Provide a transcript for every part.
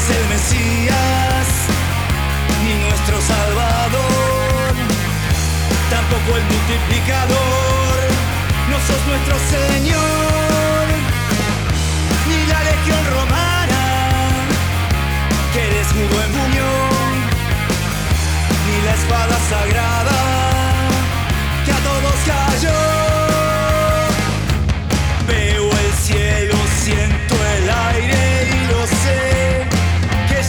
eres el Mesías, ni nuestro Salvador, tampoco el multiplicador. No sos nuestro Señor, ni la legión romana, que eres mudo en buñón, ni la espada sagrada que a todos cayó. Veo el cielo, siento el aire y lo sé, que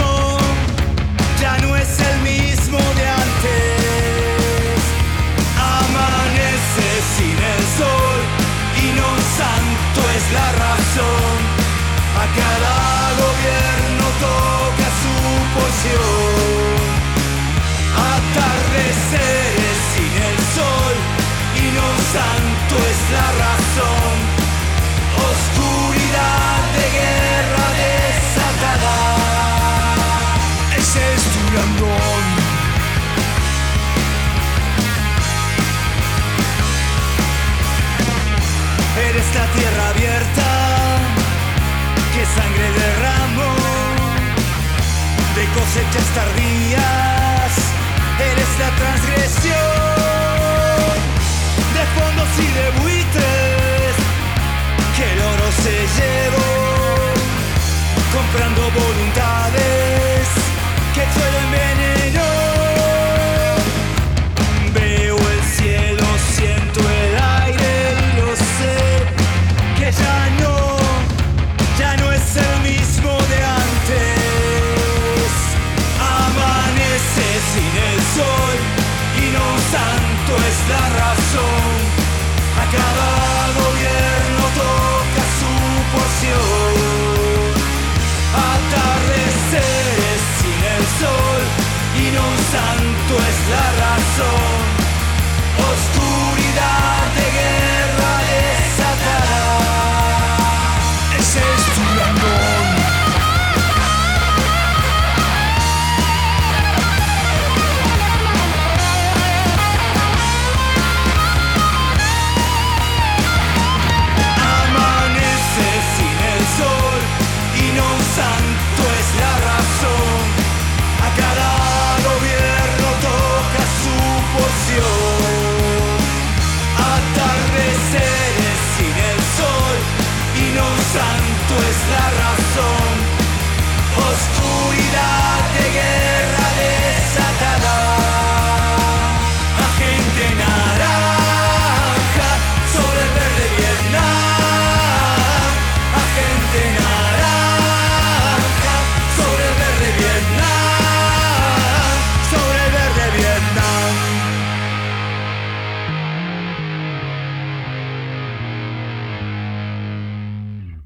ya no es el mismo de antes. Amanece sin el sol y no santo es la razón. A cada gobierno toca su porción. Atardeceres sin el sol y no santo es la razón. Oscuridad de guerra desatada. Ese es tu blandón. Eres la tierra abierta que sangre derramó, de cosechas tardías. Eres la transgresión de fondos y de buitres que el oro se llevó, comprando voluntades que el suelo envenenó.